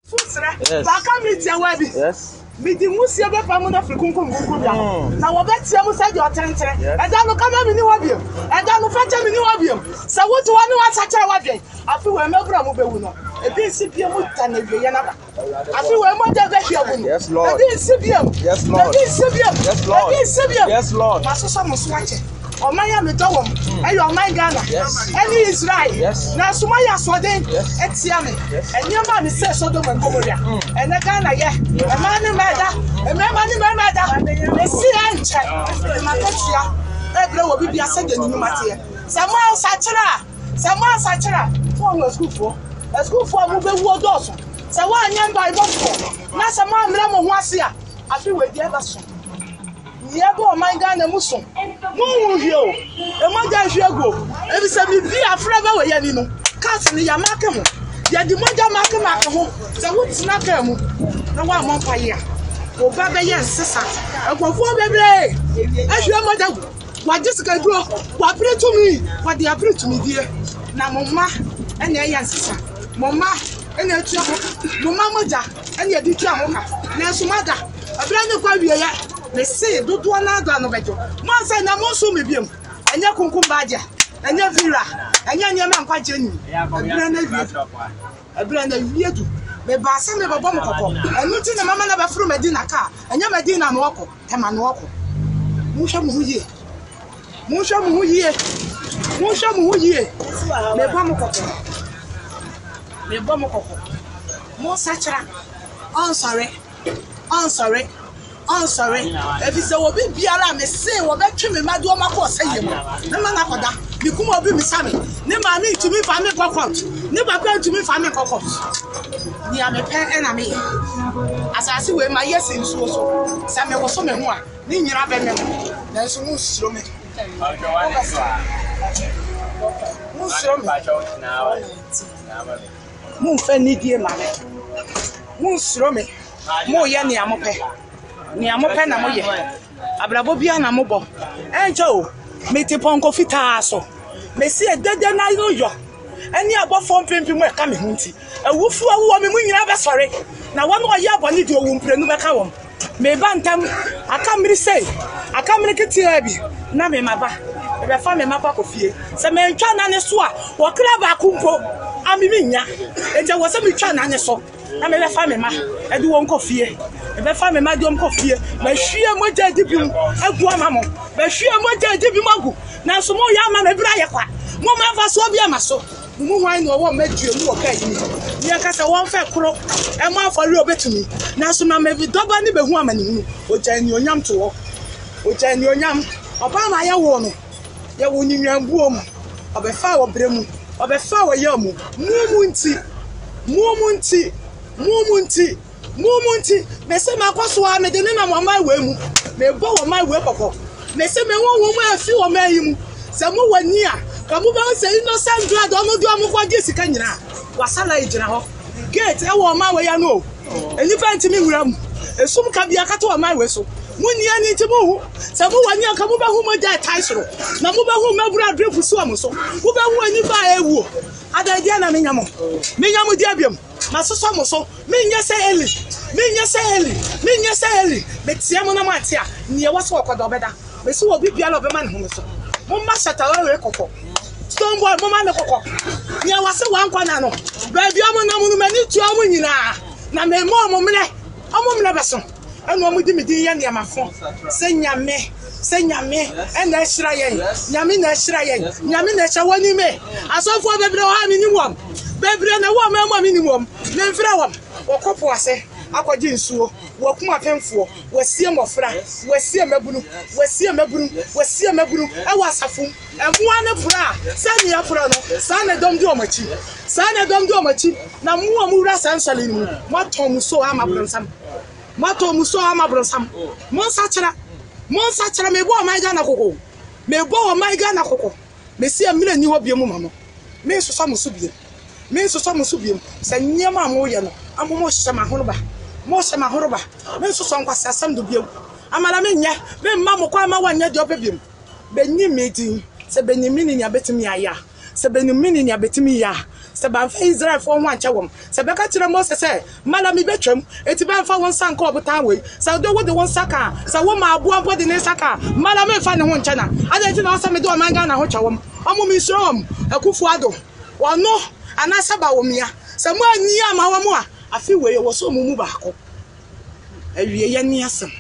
Yes. Yes. Midi musia be pamu na frikunkum bia na wo betia mu se de otentere eda no kama mi ni wabiem eda no facha mi ni wabiem se wotu wa ni wa sacha wadwen afi we mebra mu bewu no ebi sibie mu tanadwe ye na ba afi we mo de be hia bu no Yes Lord. ebi sibie Yes Lord. ebi sibie Yes Lord. ebi sibie Yes Lord. masoso mo so ache o man ya me dowom e yo man Ghana any Israel na so man ya so den etia me enye ma me se so do man gomoria ene Ghana ye e man ni meda e me man ni meda e si anche e ma ketia e bre wo bibia se de ni mate sama sachira fo wo school fo mu be wo doso se wa anya mba ibofo na sama mra mo ho ase a afi we die ba so yebo man Ghana muso mu hio e mo ja hwego e bi se mi bi afra ba we ya ni no cat ni ya make mo ya di mo ja make ho se wo tina ka mu na wa mo pa ya o ba be yen sesa agofo bebre e hwe mo ja wa Jessica duro wa pray to me wa dey pray to me die na mo ma ene yen sesa mo ma ene etu mo ma mo ja ene di tu amoka na so mada abra ne kwa wie ya me say dodo na do no bejo mo say na mo so me biem enye kunkum baja enye vira enye nyema nkwaje ni abra na wie du me ba se me babo mo kokko enu ti na mama na ba furu medina ka enye medina no okko tema no okko mu hwa mu yie me ba mo kokko mo sachira I'm sorry. If it's a wobi biara me say wo betwe me madu o mako say yem. Na ma na koda. Bi kuma obi mi same. Ne ma mi tumi fa me kokot. Ne ba kwa tumi fa me kokot. Ni a me pe na me. Asase we ma yes nsuo so. Sa me wo so me ho a. Ni nyira be me. Na so mu siro me. Mu siro me. Mu fa ni die ma me. Mu siro me. Mo ye ni amope. Ni amope na moye abrabo bia na mobo enche o meti ponko fita so mesi edede na yoyo eni abofo mpempem e ka me hunti awufu awu me munyina be sore na wonu oye aboni di owu mprenu be ka wom me bantam akamri sei akamri kitia bi na me maba e be fa me mapa kofie se me ntwa na ne so a wo kra ba kumpo amimi nya eje wo se me twa na ne so na me be fa me ma e di won kofie e be fa me ma di won kofie ma hwie moja di bi agu ama mo ma hwie moja di bi magu na so mo ya ma me bra ye kwa mo ma fa so bi ama so mu hwan no wo madue mu wo kai ni aka se won fe kro e mo afori obetumi na so ma me bi doba ni be hu ama ni hu o ja ni onyam to wo o ja ni onyam oba ma ye wo no ye wo ni nwambuo mu obefa wo bremu obefa wo ye mu mumunti me se makwaso a me de na mama we mu me bo wo mai we kokko me se me won wo mu afi wo mai mu se mu wani a ka mu ba se innocent blood o mu do mu kwa gesi ka nyina wasala ejina ho gate e wo mai we ya no eni fanti mi wura mu esum ka bia ka to wo mai we so muni ani ti mu hu se mu wani a ka mu ba hu mo ja taisoro na mu ba hu mabura drefu so am so mu ba hu ani ba ewu ada dia na menyamo dia biam masoso mo so menya se eli metia mo na matia ni e waso okodo obeda me so obi bia lo be ma ne ho so mo ma shatala we kokko stone boy mo ma ne kokko ni e wase wan kwa na no ba bia mo na mo mani tu amu nyina na me mo mle beso enu amu di medi ye ne amafo se nyame ena hira yen nyame na hira yen nyame na hya wani me asofo bebre o ha minimum bebre na wo ma minimum na mfira wam okopo ase akwaji nsuo wakuma pemfo wasie mofra wasie mabunu e wasafum emua ne fura sani ya fura no sana dom di omachi na muwa mura sansale ni mato muso ama bronsam monsa chira me bo mai Ghana koko me si amira ni ho biemu mamo me so muso biem se nyema mo ye no amomo hyema horoba me so nkwase asam do biem amala me nya me mamo kwa ma wanya de obebiem benyi medin se benyi mini ni abetimi aya se benyi mini ni abetimi ya se ban fa Israel for one chawom se beka kire Moses say mala mi betwam eti ban fa won sanka obotan we se do wo de won saka se wo ma abo ampo de ne saka mala me fa ne ho nche na adeti na ose me do man ga na ho chawom omo mi srom akufu ado wono anasaba wo mia se mo ani ama wo mo a afi we wo so mu baako awie ye ni asem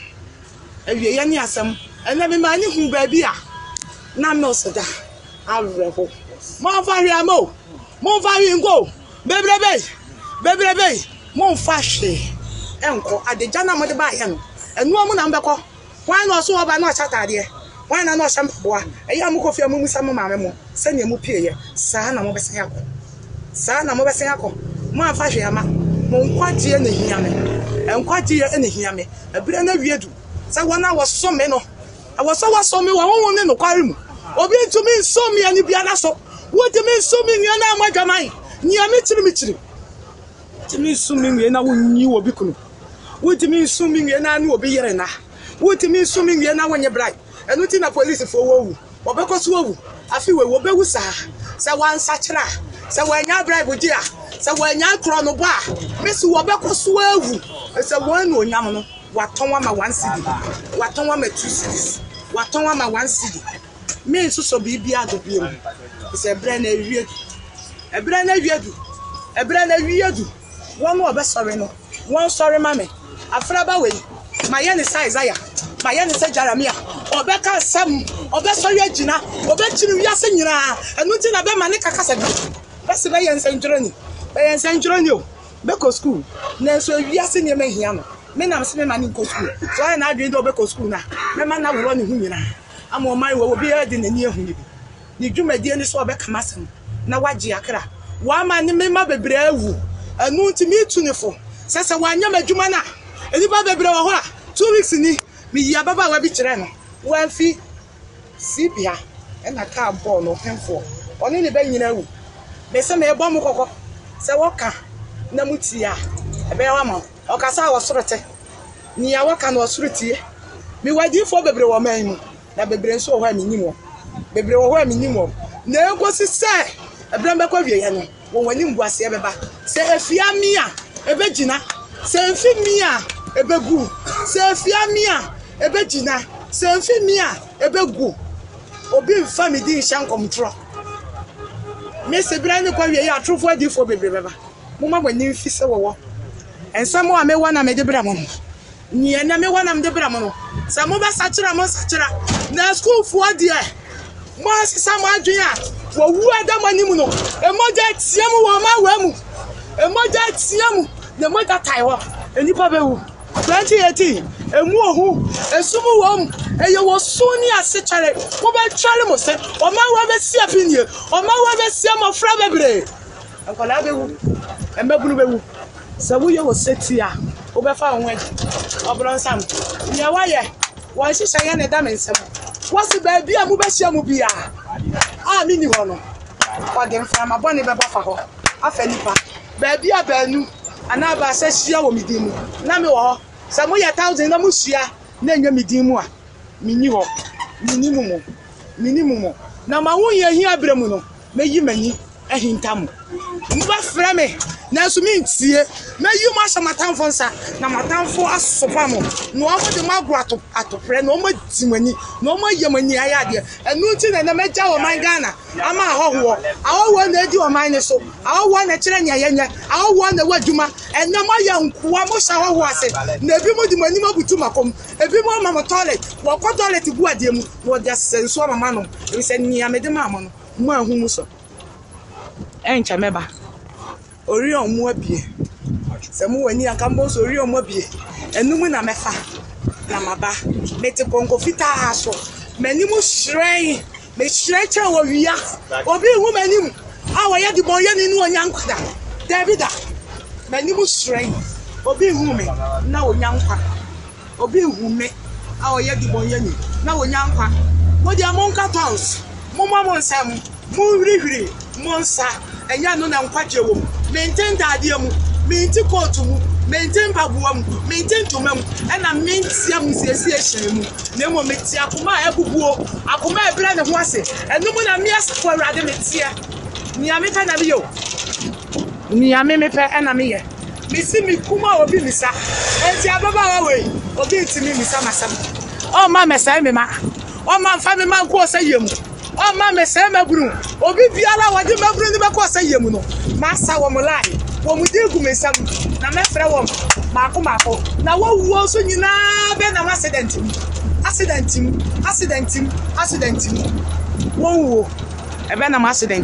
ene me mani hu ba bi a na me oseda areho mo fa hwe amo mo fa hwe ngo bebrebe mo fa hwe enko adeja na mo de ba ye no enu amu na mbekọ wan no so oba na chatade wan na no shampoa eya mu kofi amu musa mo maame mo se ne mu pie ye saa na mo besen yakọ mo afa hwe ama mo nkwaje na hia me enkwagye na hia me ebire na wiedu se wona woso me no awoso me wo ne no kware mu obi ntumi nso me ani bia na so wo timi nso me nua na amadwaman nia me chiri timi nso me nua na wonyi obi kunu wo timi nso me nua na anu obi yere na wo timi nso me nua na wonye brai enu ti na police fo wo obekoso wo afi we wo bewu sa se wansa kira se wanya brai bodia se wanya kro no ba mesi wo bekoso awu se won no nyam no waton wa ma 1 cedi waton wa ma 2 cedis waton wa ma 1 cedi me nso so bibia do biem se ebre na wiedu won obesore no won sore ma me afraba we ma ye ni Isaiah ma ye ni se Jeremia obeka sam obesore agina obechiri wiase nyira enu ti na be ma ne kakasa bi bese be ye nsenjroni o be ko school na so wiase ne ma hia no me na se me ma ni ko school so I na adwe do be ko school na me ma na woro ne hu nyira ama o mai wo bi e de nani ehu ni bi ni dwumadie ni so obeka masem na waje akra wa ma ni me ma bebre awu enu ti mi tu ne fo se wanya madwuma na eni ba bebre wo ho a 2 weeks ni mi ya baba wa bi kire no wa fi sibia e na ka ball no penfo oni ne ba nyina awu me se me e bom kokko se woka na mutia e be wa ma okasa wo sorote ni ya woka na osorotie mi wadi fo bebre wo man mu na bebre nso ho a minyimo bebre wo ho a minyimo na enkosi se ebre mbekwa wie ye no wo wani mbuase e beba se efia mi a ebegina se enfi mi a ebegu se efia mi a ebegina se enfi mi a ebegu obi mfa mi di hyankomtro me se bra ni kwa wie ye atrofo adifo bebre beba mo ma wani mfi se wo ensamo a me wana me de bra mo ni na me wana me de bra mo no sa mo ba sachira na school fo de mo asisa mo adwen a wo wu adamani mu no emoja tie mu wo ma wa mu emoja tie mu na mo da taiwo enipa be wu 2018 emu ohu esumu wo mu eye wo suni asechare wo be tware mo se o ma wa be sia pinie o ma wa be sia mo fra bebre akola be wu embebunu be wu se wo ye wo setia wo be fa won agi obron sam ye wa ye wo hihye ye ne da mensem wo se ba bia mu be hia mu bia a mi ni ho no wa dem fra ma boni be ba fa ho afa nipa ba bia ba nu ana ba se hia wo midimu na me wo ho se mo ye 1000 na mu hia na nya midimu a mini ho minimum na ma wo ye hia bremu no meyi mani ahintamu mba fra me na so mi ntie meyi mo asamatanfo nsa na matanfo asopa mo no omo de magro atopre no omo dimani no omo yemani ayade enu ti na meja wo man Ghana ama ahoho na edi wo man ne so ahoho na kire nya yenya ahoho na waduma enna mo ya nkuwa mo sha ahoho ase na ebi mo dimani mabutu makom ebi mo mama toilet wo ko toilet gu ade mu wo de senso mama no ebi se nia me de mama no mo ahu mu so encha meba ori omu abie se mu wani akambo so ori omu abie enum na mefa na maba mete konko fita so manimu shrei me shrecha wo wia obi hu manimu a wo ye di bon ye ni nu onyankwada Davida manimu shrei obi hu me na onyankwa obi hu me a wo ye di bon ye ni na onyankwa mo dia monka tons mo mamo nsam mo hwiri monsa enya no na nkwaje wo maintain daade mu maintain coat mu maintain pabuwa mu maintain toma mu ena maintain mu siesie ehye mu na mo meti akoma ebubuo akoma ebra ne ho ase enu mu na mi asfo awrade metia ni ameka na biyo Ni ame me pe na me ye. Me si me kuma obi misa. Enti ababa wa we. Obi ntimi misa masam. O ma mesai me ma. O ma fa me ma ko sayem. O ma mesai maburu. Obi biara wode maburu ni be ko sayem no. Ma sa wo mo lai. Wo mu di gu mesam. Na me frɛ wo. Mako. Na wo wo so nyina be na accident. Accident. Wo ebe na accident.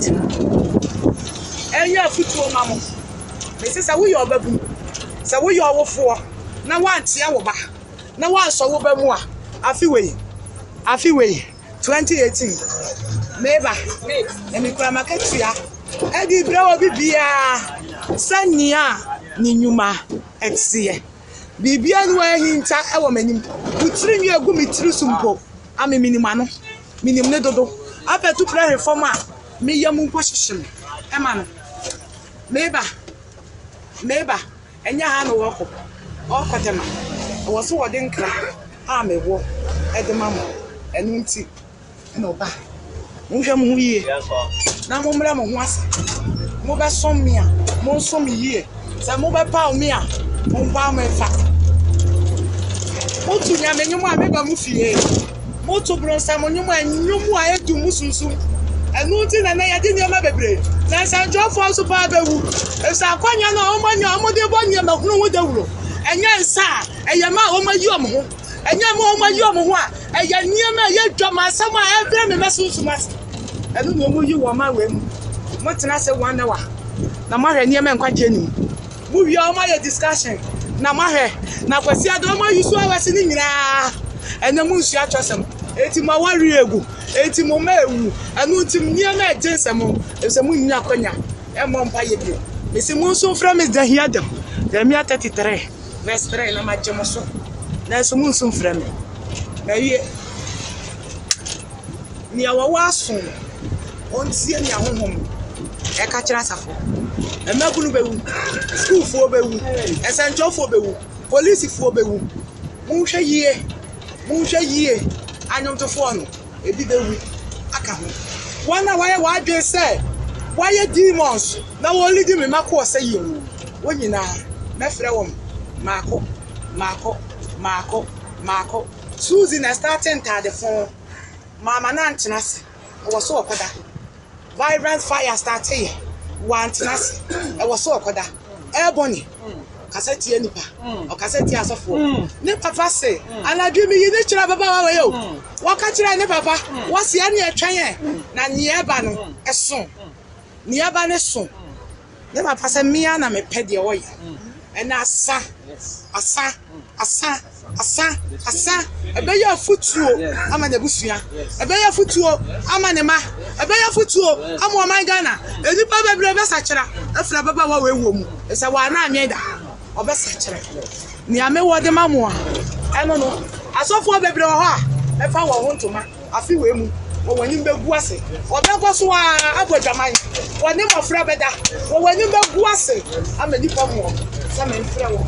Enya futuo mamo. Me say we your babu. Say we your wofo. Na wantia wo ba. Na wanso wo ba mu a. Afi we 2018. Meba. Emi kwa maketua. Edi brawo bibia. Sania ni nyuma etie. Bibia no ahinta e wo manim. Utiri nwi egu mitiri sumpo. Ame minima no. Minim ne dodo. Apetu pra reform a me yam nko hyehyem. E ma no. Meba. Enya ha no woko. Okotema. Wo so wode nkra. A mewo. Edema mo. Enu nti. Na oba. Nhwe mo yie. Na mo mra mo ho ase. Mo be som me a. Mo som yie. Sa mo be pa me a. Mo ba me fa. Mo tu nya me nyum a me ba mu fie. Mo to bronsa mo nyum a nyum a edu mu sunsun. Enu nti na ya de nyama bebre. Na sanjo fo so pa bewu. Esa kwanya na o manya o mode bonye makunu wo dawuro. Enya nsa eye ma o mayi o mo ho. Enya ma o mayi o mo ho a eye niema ye dwama asam a evre me mesunsumas. Enu no mo yi wo ma we mu. Mo tena se wan na wa. Na ma hwe niema nkwaje nim. Mu wi o ma ye discussion. Na ma hwe na kwasi ado ma yusu awase ni nyina. Ena mu nsu atwasem. Eti ma wari egu. Eti mo ma ewu. Enu tim niema ejensem. Ese mu nya kwanya. E mo mpa ye bi. Mesi mu nso fra me dahia dem. Jeremia 33 verse 3 na ma jemo so. Na so mu nso fra me. Na wie ni awawa so. Ontie ni ahonhom. E ka kira safo. E magunu bewu. School fo bewu. Esenjo fo bewu. Police fo bewu. Mu hwe yie. Anyomtofo no. Ebi bewu. Aka ho. Wana waye wa adwe say why demons? Now only give me Mako say you. When you now, my friend, Marco. Susan starting to the phone. Mama Nantinas was so coda. Vibrant fire started. One Tinas, I was so coda. Ebony, Cassette Nipa, or Cassette as of four. Nipa say, and I do me in the Chilababa. What catch you, Papa? What's the any train? Naniabano, a son. Niaba ne so ne ma pasa mia na me pede oye ena asa ebe ya futuo ama ne busua ebe ya futuo ama ne ma ebe ya futuo ama o man Ghana enipa bebre be sachera afra baba wa wewo mu esa wa na anweda obe sachera ni ame wo de mamu a eno no asofo bebre ho a e fa wo ho ntoma afi we mu wani mbegu ase obekoso a abodwaman wani mofra beda wani mbegu ase amanipa mu sa me mfra wo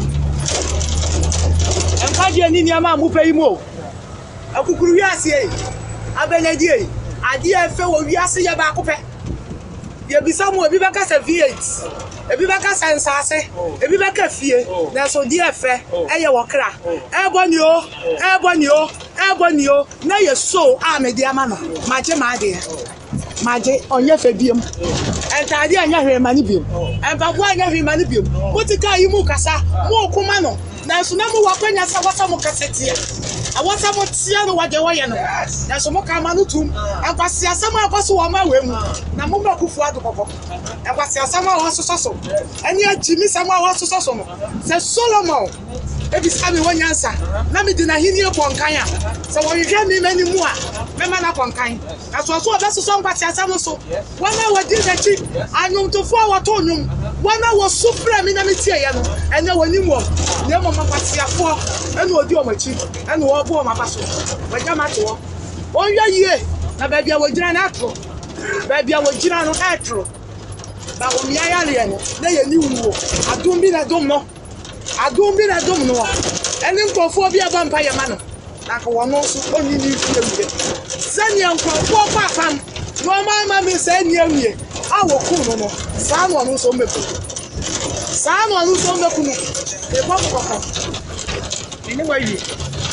enkaje ni ni ama mu peyi mo akukuru wi ase e abenyadi e ade efe wo wi ase ye ba kope ye bisa mu ebi baka sa V8 ebi baka sa nsase ebi baka fie na so di efe eye wo kra eboni o na ye so amedi ama no maje onye fe biem entade anya hwe mani biem empabo anya hwe mani biem mutika yi mu kasa mu okuma no na so na mu wakwanya sa wasa mu kasetie awasa mo tia no wade woye no na so mo ka ma no tum akwase asama akwaso wo ma wemu na mo ma kufu adokoko akwase asama wo soso ani ajimi sama wo soso no se Solomon ebi sabi wonyansa na me dina hini konkan a se wo hwehwe mi mani mu a me ma na konkan aso so obesoso nkwase asama so wana wadi dachi anyomtofo a wato nyum wana wo supra mi na me tie ye no ene wani mu ne mo makwase afo ene odi o machi ene wo bo ma baso waja ma to onwa yie na ba bia wojira na atro ba bia wojira no atro ba wo mi ayale no na ye ni wuwo adum bi na dum no ene nkofo bi aba mpa ye ma no na ka wono so oni ni fie mu sani nkofo pa fam no ma mi se ni awie awo ku no saa no no so meku saa no no so meku no e bo ko ko ni wa yi